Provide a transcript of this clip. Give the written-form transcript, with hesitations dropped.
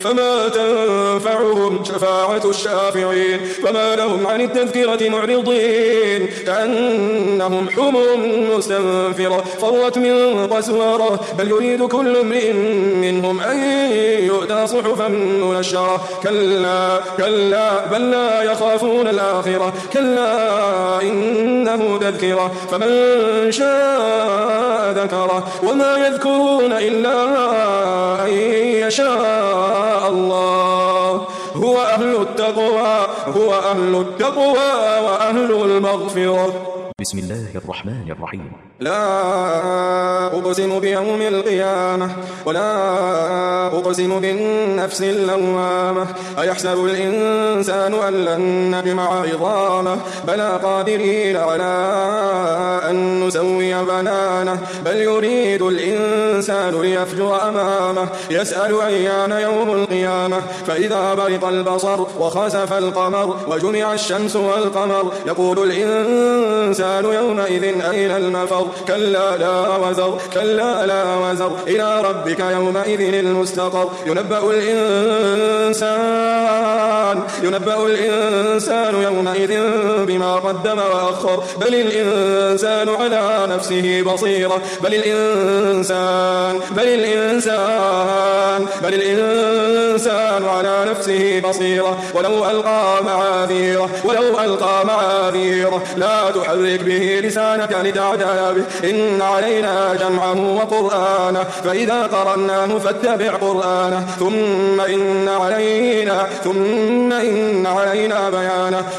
فما تنفعهم شفاعة الشافعين فما لهم عن التذكرة معرضين كأنهم حمر مستنفرة فرت من قسورة بل يريد كل امرئ منهم أن يؤتى صحفا منشرة كلا بل لا يخافون الآخرة كلا إنه تذكرة فمن شاء ذكره وما يذكرون إلا أن يشاء الله هو أهل التقوى وأهل المغفرة. بسم الله الرحمن الرحيم. لا أقسم بيوم القيامة ولا أقسم بالنفس اللوامة أيحسب الإنسان أن لن نجمع عظامه بلى قادرين على أن نسوي بنانه بل يريد الإنسان ليفجر أمامه يسأل أيان يوم القيامة فإذا برق البصر وخسف القمر وجمع الشمس والقمر يقول الإنسان يومئذ أين المفر كلا لا وزر إلى ربك يومئذ المستقر ينبأ الإنسان يومئذ بما قدم وأخر بل الإنسان على نفسه بصيرة بل الإنسان على نفسه بصيرة ولو ألقى معاذيره لا تحرك به لسانك لتعجل به إن علينا جمعه وقرآنه فإذا قرأناه فاتبع قرآنه ثم إن علينا بيانه